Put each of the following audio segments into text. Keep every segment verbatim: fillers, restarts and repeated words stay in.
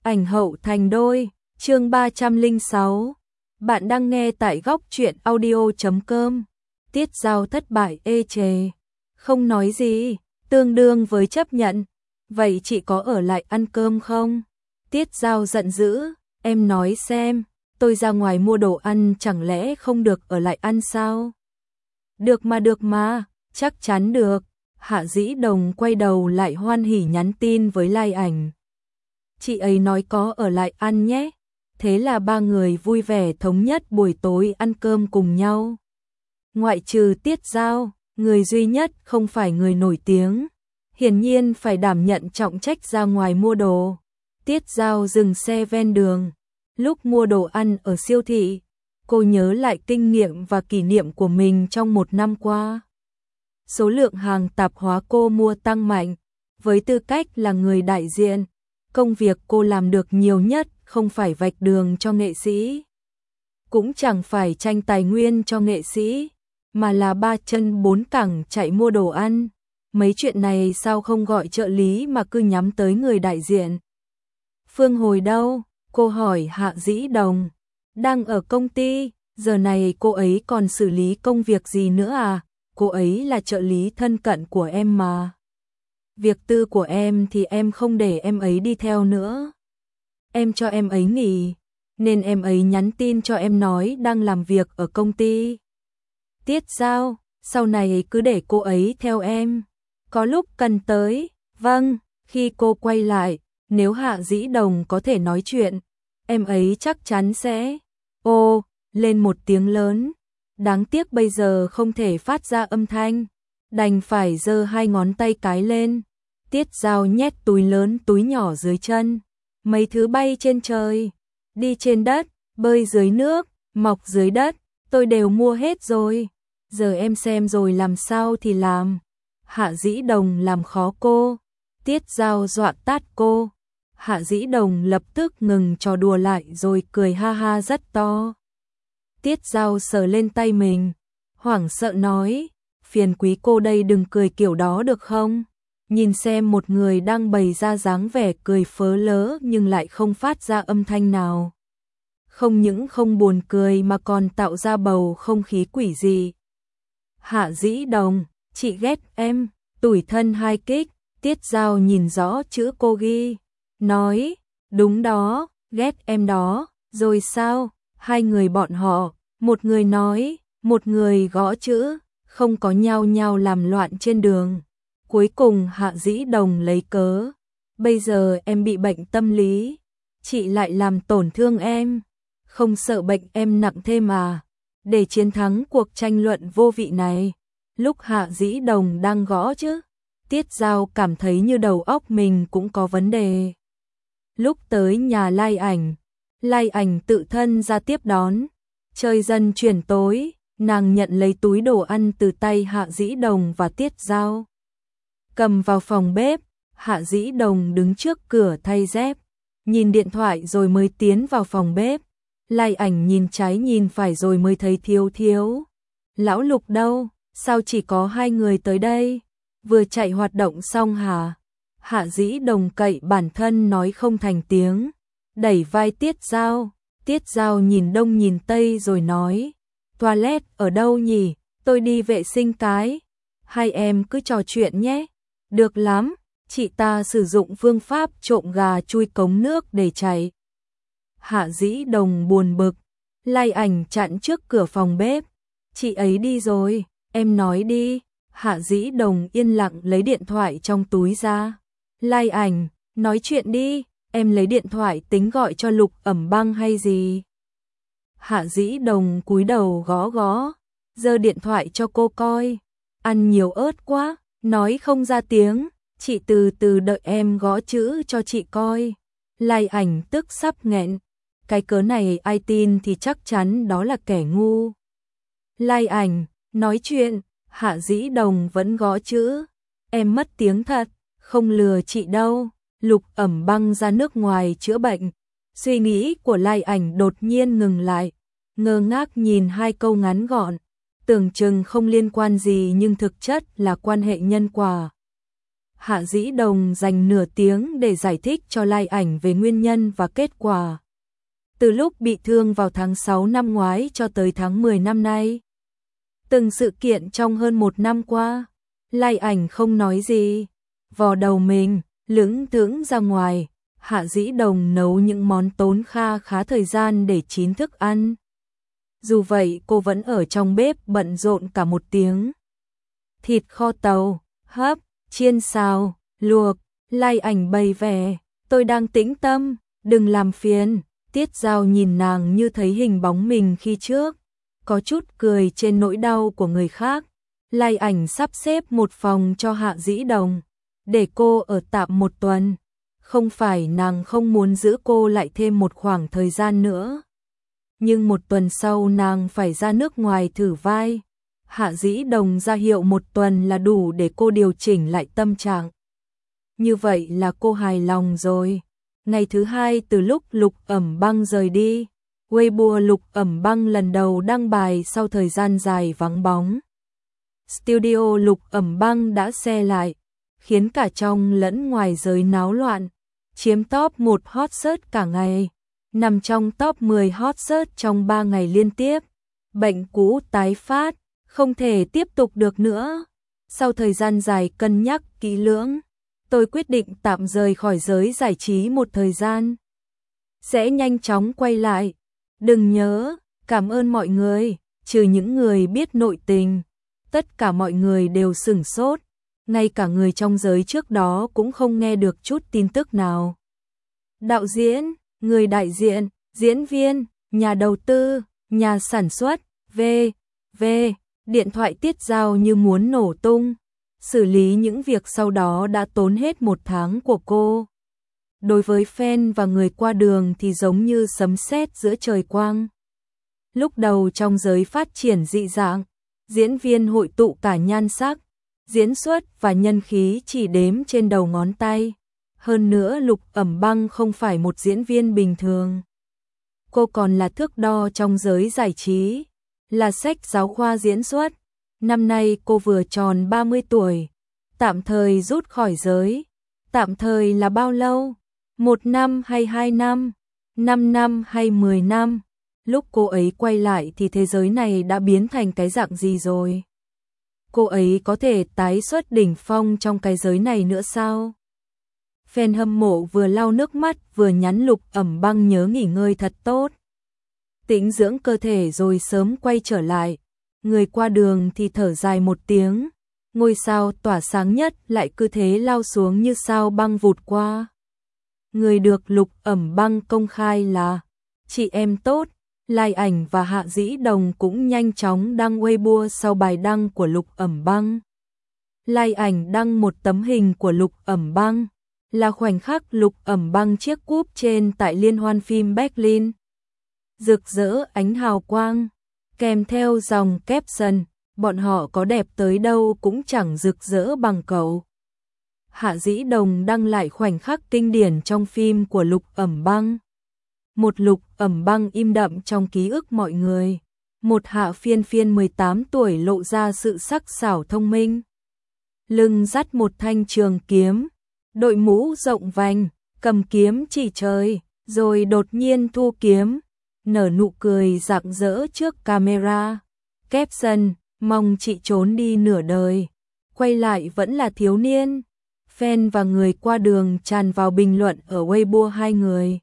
Ảnh hậu thành đôi, chương ba trăm lẻ sáu. Bạn đang nghe tại góc truyện audio chấm com. Tiết Giao thất bại ê chề. Không nói gì, tương đương với chấp nhận. Vậy chị có ở lại ăn cơm không? Tiết Giao giận dữ, em nói xem, tôi ra ngoài mua đồ ăn chẳng lẽ không được ở lại ăn sao? Được mà được mà, chắc chắn được. Hạ Dĩ Đồng quay đầu lại hoan hỉ nhắn tin với Lai Ảnh. Chị ấy nói có ở lại ăn nhé. Thế là ba người vui vẻ thống nhất buổi tối ăn cơm cùng nhau. Ngoại trừ Tiết Giao, người duy nhất không phải người nổi tiếng, hiển nhiên phải đảm nhận trọng trách ra ngoài mua đồ. Tiết Giao dừng xe ven đường. Lúc mua đồ ăn ở siêu thị, cô nhớ lại kinh nghiệm và kỷ niệm của mình trong một năm qua. Số lượng hàng tạp hóa cô mua tăng mạnh. Với tư cách là người đại diện, công việc cô làm được nhiều nhất không phải vạch đường cho nghệ sĩ, cũng chẳng phải tranh tài nguyên cho nghệ sĩ, mà là ba chân bốn cẳng chạy mua đồ ăn. Mấy chuyện này sao không gọi trợ lý mà cứ nhắm tới người đại diện. Phương Hồi đâu? Cô hỏi Hạ Dĩ Đồng. Đang ở công ty, giờ này cô ấy còn xử lý công việc gì nữa à? Cô ấy là trợ lý thân cận của em mà. Việc tư của em thì em không để em ấy đi theo nữa. Em cho em ấy nghỉ, nên em ấy nhắn tin cho em nói đang làm việc ở công ty. Tiết Giao, sau này cứ để cô ấy theo em. Có lúc cần tới, vâng. Khi cô quay lại, nếu Hạ Dĩ Đồng có thể nói chuyện, em ấy chắc chắn sẽ ô lên một tiếng lớn. Đáng tiếc bây giờ không thể phát ra âm thanh, đành phải giơ hai ngón tay cái lên. Tiết Giao nhét túi lớn túi nhỏ dưới chân. Mấy thứ bay trên trời, đi trên đất, bơi dưới nước, mọc dưới đất, tôi đều mua hết rồi. Giờ em xem rồi làm sao thì làm. Hạ Dĩ Đồng làm khó cô. Tiết Giao dọa tát cô. Hạ Dĩ Đồng lập tức ngừng trò đùa lại rồi cười ha ha rất to. Tiết Giao sờ lên tay mình, hoảng sợ nói, phiền quý cô đây đừng cười kiểu đó được không? Nhìn xem một người đang bày ra dáng vẻ cười phớ lớ nhưng lại không phát ra âm thanh nào. Không những không buồn cười mà còn tạo ra bầu không khí quỷ dị. Hạ Dĩ Đồng, chị ghét em, tủi thân hai kích. Tiết Giao nhìn rõ chữ cô ghi, nói, đúng đó, ghét em đó, rồi sao? Hai người bọn họ, một người nói, một người gõ chữ, không có nhao nhao làm loạn trên đường. Cuối cùng Hạ Dĩ Đồng lấy cớ, bây giờ em bị bệnh tâm lý, chị lại làm tổn thương em, không sợ bệnh em nặng thêm à? Để chiến thắng cuộc tranh luận vô vị này, lúc Hạ Dĩ Đồng đang gõ chữ, Tiết Giao cảm thấy như đầu óc mình cũng có vấn đề. Lúc tới nhà Lai Ảnh, Lai Ảnh tự thân ra tiếp đón. Trời dần chuyển tối, nàng nhận lấy túi đồ ăn từ tay Hạ Dĩ Đồng và Tiết Giao. Cầm vào phòng bếp, Hạ Dĩ Đồng đứng trước cửa thay dép, nhìn điện thoại rồi mới tiến vào phòng bếp. Lai Ảnh nhìn trái nhìn phải rồi mới thấy Thiếu Thiếu. Lão Lục đâu? Sao chỉ có hai người tới đây? Vừa chạy hoạt động xong hả? Hạ Dĩ Đồng cậy bản thân nói không thành tiếng, đẩy vai Tiết Giao. Tiết Giao nhìn đông nhìn tây rồi nói, toilet ở đâu nhỉ? Tôi đi vệ sinh cái. Hai em cứ trò chuyện nhé. Được lắm, chị ta sử dụng phương pháp trộm gà chui cống nước để chạy. Hạ Dĩ Đồng buồn bực, Lai Ảnh chặn trước cửa phòng bếp. Chị ấy đi rồi, em nói đi. Hạ Dĩ Đồng yên lặng lấy điện thoại trong túi ra. Lai Ảnh, nói chuyện đi, em lấy điện thoại tính gọi cho Lục Ẩm Băng hay gì? Hạ Dĩ Đồng cúi đầu gõ gõ, giơ điện thoại cho cô coi. Ăn nhiều ớt quá, nói không ra tiếng, chị từ từ đợi em gõ chữ cho chị coi. Lai Ảnh tức sắp nghẹn, cái cớ này ai tin thì chắc chắn đó là kẻ ngu. Lai Ảnh, nói chuyện. Hạ Dĩ Đồng vẫn gõ chữ. Em mất tiếng thật, không lừa chị đâu. Lục Ẩm Băng ra nước ngoài chữa bệnh. Suy nghĩ của Lai Ảnh đột nhiên ngừng lại, ngơ ngác nhìn hai câu ngắn gọn, tưởng chừng không liên quan gì nhưng thực chất là quan hệ nhân quả. Hạ Dĩ Đồng dành nửa tiếng để giải thích cho Lai Ảnh về nguyên nhân và kết quả. Từ lúc bị thương vào tháng sáu năm ngoái cho tới tháng mười năm nay. Từng sự kiện trong hơn một năm qua, Lai Ảnh không nói gì, vò đầu mình, lững thững ra ngoài. Hạ Dĩ Đồng nấu những món tốn kha khá thời gian để chín thức ăn. Dù vậy cô vẫn ở trong bếp bận rộn cả một tiếng. Thịt kho tàu, hấp, chiên xào, luộc, Lai Ảnh bày vẻ, tôi đang tĩnh tâm, đừng làm phiền. Tiết Giao nhìn nàng như thấy hình bóng mình khi trước, có chút cười trên nỗi đau của người khác. Lai Ảnh sắp xếp một phòng cho Hạ Dĩ Đồng, để cô ở tạm một tuần. Không phải nàng không muốn giữ cô lại thêm một khoảng thời gian nữa. Nhưng một tuần sau nàng phải ra nước ngoài thử vai. Hạ Dĩ Đồng ra hiệu một tuần là đủ để cô điều chỉnh lại tâm trạng. Như vậy là cô hài lòng rồi. Ngày thứ hai từ lúc Lục Ẩm Băng rời đi, Weibo Lục Ẩm Băng lần đầu đăng bài sau thời gian dài vắng bóng. Studio Lục Ẩm Băng đã xe lại, khiến cả trong lẫn ngoài giới náo loạn, chiếm top một hot search cả ngày, nằm trong top mười hot search trong ba ngày liên tiếp. Bệnh cũ tái phát, không thể tiếp tục được nữa. Sau thời gian dài cân nhắc kỹ lưỡng, tôi quyết định tạm rời khỏi giới giải trí một thời gian. Sẽ nhanh chóng quay lại. Đừng nhớ, cảm ơn mọi người, trừ những người biết nội tình. Tất cả mọi người đều sửng sốt, ngay cả người trong giới trước đó cũng không nghe được chút tin tức nào. Đạo diễn, người đại diện, diễn viên, nhà đầu tư, nhà sản xuất, vân vân Điện thoại Tiết Giao như muốn nổ tung. Xử lý những việc sau đó đã tốn hết một tháng của cô. Đối với fan và người qua đường thì giống như sấm sét giữa trời quang. Lúc đầu trong giới phát triển dị dạng, diễn viên hội tụ cả nhan sắc, diễn xuất và nhân khí chỉ đếm trên đầu ngón tay. Hơn nữa Lục Ẩm Băng không phải một diễn viên bình thường. Cô còn là thước đo trong giới giải trí, là sách giáo khoa diễn xuất. Năm nay cô vừa tròn ba mươi tuổi, tạm thời rút khỏi giới. Tạm thời là bao lâu? Một năm hay hai năm? Năm năm hay mười năm? Lúc cô ấy quay lại thì thế giới này đã biến thành cái dạng gì rồi? Cô ấy có thể tái xuất đỉnh phong trong cái giới này nữa sao? Fan hâm mộ vừa lau nước mắt vừa nhắn Lục Ẩm Băng nhớ nghỉ ngơi thật tốt, tĩnh dưỡng cơ thể rồi sớm quay trở lại. Người qua đường thì thở dài một tiếng, ngôi sao tỏa sáng nhất lại cứ thế lao xuống như sao băng vụt qua. Người được Lục Ẩm Băng công khai là chị em tốt. Lai Ảnh và Hạ Dĩ Đồng cũng nhanh chóng đăng Weibo sau bài đăng của Lục Ẩm Băng. Lai Ảnh đăng một tấm hình của Lục Ẩm Băng, là khoảnh khắc Lục Ẩm Băng chiếc cúp trên tại liên hoan phim Berlin. Rực rỡ ánh hào quang, kèm theo dòng caption, bọn họ có đẹp tới đâu cũng chẳng rực rỡ bằng cậu. Hạ Dĩ Đồng đăng lại khoảnh khắc kinh điển trong phim của Lục Ẩm Băng. Một Lục Ẩm Băng im đậm trong ký ức mọi người. Một Hạ Phiên Phiên mười tám tuổi lộ ra sự sắc sảo thông minh. Lưng dắt một thanh trường kiếm, đội mũ rộng vành, cầm kiếm chỉ trời, rồi đột nhiên thu kiếm, nở nụ cười rạng rỡ trước camera. Caption, mong chị trốn đi nửa đời, quay lại vẫn là thiếu niên. Fan và người qua đường tràn vào bình luận ở Weibo hai người.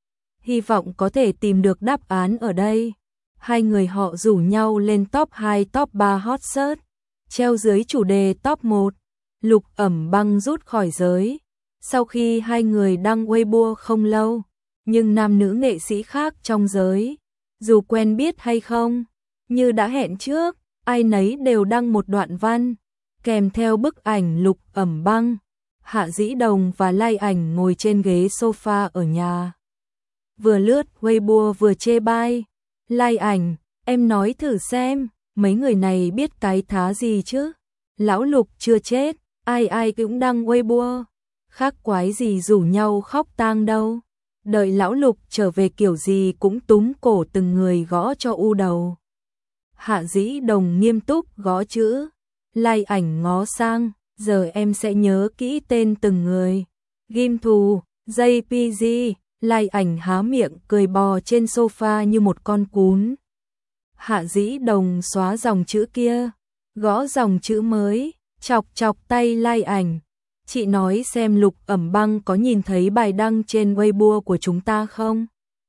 Hy vọng có thể tìm được đáp án ở đây. Hai người họ rủ nhau lên top hai top ba hot search, treo dưới chủ đề top một. Lục Ẩm Băng rút khỏi giới. Sau khi hai người đăng Weibo không lâu, nhưng nam nữ nghệ sĩ khác trong giới, dù quen biết hay không, như đã hẹn trước, ai nấy đều đăng một đoạn văn, kèm theo bức ảnh Lục Ẩm Băng, Hạ Dĩ Đồng và Lai Ảnh ngồi trên ghế sofa ở nhà. Vừa lướt Weibo vừa chê bai. Lai Ảnh, em nói thử xem, mấy người này biết cái thá gì chứ? Lão Lục chưa chết, ai ai cũng đăng Weibo. Khác quái gì rủ nhau khóc tang đâu. Đợi Lão Lục trở về kiểu gì cũng túm cổ từng người gõ cho u đầu. Hạ Dĩ Đồng nghiêm túc gõ chữ. Lai Ảnh ngó sang, giờ em sẽ nhớ kỹ tên từng người. Ghim thù, jay pê giê, Lai Ảnh há miệng cười bò trên sofa như một con cún. Hạ Dĩ Đồng xóa dòng chữ kia, gõ dòng chữ mới, chọc chọc tay Lai Ảnh. Chị nói xem Lục Ẩm Băng có nhìn thấy bài đăng trên Weibo của chúng ta không?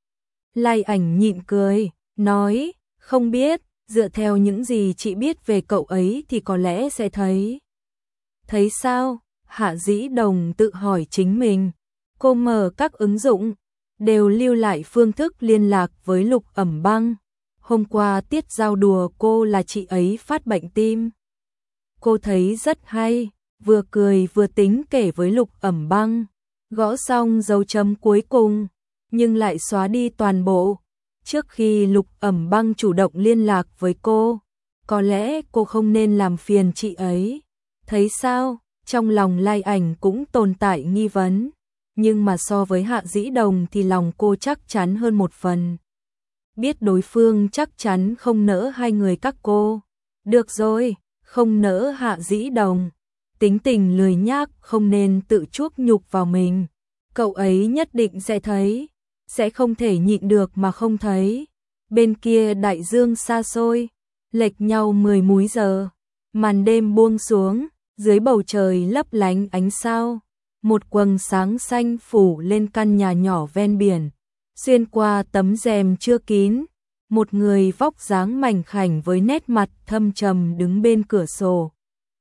Lai Ảnh nhịn cười, nói, không biết, dựa theo những gì chị biết về cậu ấy thì có lẽ sẽ thấy. Thấy sao? Hạ Dĩ Đồng tự hỏi chính mình. Cô mở các ứng dụng, đều lưu lại phương thức liên lạc với Lục Ẩm Băng. Hôm qua Tiết Giao đùa cô là chị ấy phát bệnh tim. Cô thấy rất hay, vừa cười vừa tính kể với Lục Ẩm Băng. Gõ xong dấu chấm cuối cùng, nhưng lại xóa đi toàn bộ. Trước khi Lục Ẩm Băng chủ động liên lạc với cô, có lẽ cô không nên làm phiền chị ấy. Thấy sao? Trong lòng Lai Ảnh cũng tồn tại nghi vấn. Nhưng mà so với Hạ Dĩ Đồng thì lòng cô chắc chắn hơn một phần. Biết đối phương chắc chắn không nỡ hai người các cô. Được rồi, không nỡ Hạ Dĩ Đồng. Tính tình lười nhác không nên tự chuốc nhục vào mình. Cậu ấy nhất định sẽ thấy, sẽ không thể nhịn được mà không thấy. Bên kia đại dương xa xôi, lệch nhau mười múi giờ. Màn đêm buông xuống, dưới bầu trời lấp lánh ánh sao. Một quầng sáng xanh phủ lên căn nhà nhỏ ven biển. Xuyên qua tấm rèm chưa kín, một người vóc dáng mảnh khảnh với nét mặt thâm trầm đứng bên cửa sổ.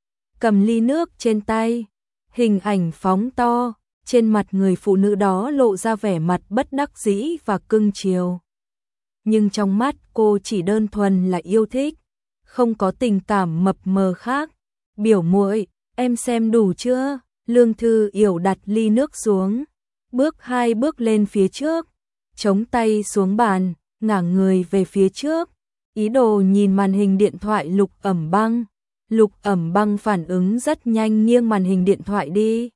Cầm ly nước trên tay, hình ảnh phóng to, trên mặt người phụ nữ đó lộ ra vẻ mặt bất đắc dĩ và cưng chiều. Nhưng trong mắt cô chỉ đơn thuần là yêu thích, không có tình cảm mập mờ khác. Biểu muội, em xem đủ chưa? Lương Thư Yểu đặt ly nước xuống, bước hai bước lên phía trước, chống tay xuống bàn, ngả người về phía trước, ý đồ nhìn màn hình điện thoại Lục Ẩm Băng. Lục Ẩm Băng phản ứng rất nhanh, nghiêng màn hình điện thoại đi.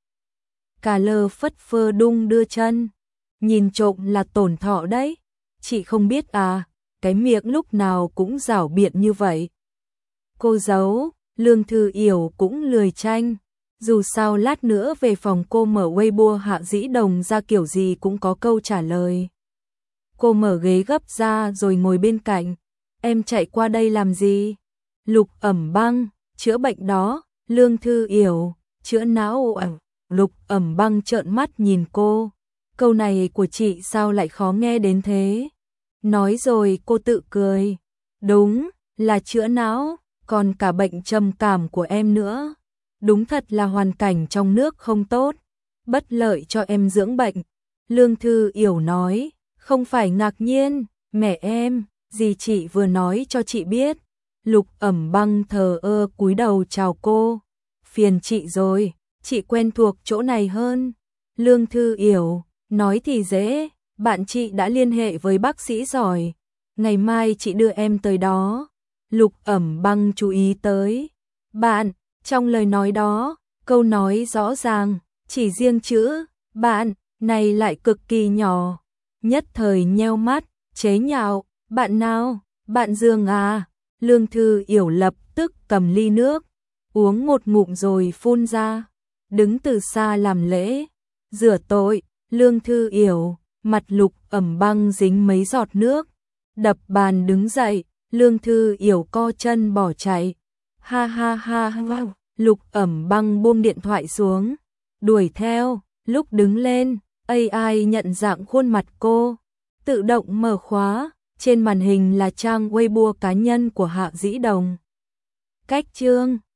Cà lơ phất phơ đung đưa chân, nhìn trộm là tổn thọ đấy. Chị không biết à, cái miệng lúc nào cũng giảo biện như vậy. Cô giấu, Lương Thư Yểu cũng lười tranh. Dù sao lát nữa về phòng cô mở Weibo Hạ Dĩ Đồng ra kiểu gì cũng có câu trả lời. Cô mở ghế gấp ra rồi ngồi bên cạnh. Em chạy qua đây làm gì? Lục Ẩm Băng, chữa bệnh đó. Lương Thư Yểu, chữa não à? Lục Ẩm Băng trợn mắt nhìn cô. Câu này của chị sao lại khó nghe đến thế? Nói rồi cô tự cười. Đúng, là chữa não, còn cả bệnh trầm cảm của em nữa. Đúng thật là hoàn cảnh trong nước không tốt, bất lợi cho em dưỡng bệnh. Lương Thư Yểu nói, không phải ngạc nhiên, mẹ em, gì chị vừa nói cho chị biết. Lục Ẩm Băng thờ ơ cúi đầu chào cô. Phiền chị rồi, chị quen thuộc chỗ này hơn. Lương Thư Yểu, nói thì dễ, bạn chị đã liên hệ với bác sĩ giỏi. Ngày mai chị đưa em tới đó. Lục Ẩm Băng chú ý tới bạn. Trong lời nói đó, câu nói rõ ràng, chỉ riêng chữ bạn này lại cực kỳ nhỏ. Nhất thời nheo mắt, chế nhạo, bạn nào? Bạn Dương à? Lương Thư Yểu lập tức cầm ly nước, uống một ngụm rồi phun ra, đứng từ xa làm lễ, rửa tội. Lương Thư Yểu, mặt Lục Ẩm Băng dính mấy giọt nước, đập bàn đứng dậy. Lương Thư Yểu co chân bỏ chạy. Ha ha ha ha. Lục Ẩm Băng buông điện thoại xuống, đuổi theo. Lúc đứng lên, a i nhận dạng khuôn mặt cô, tự động mở khóa. Trên màn hình là trang Weibo cá nhân của Hạ Dĩ Đồng. Cách chương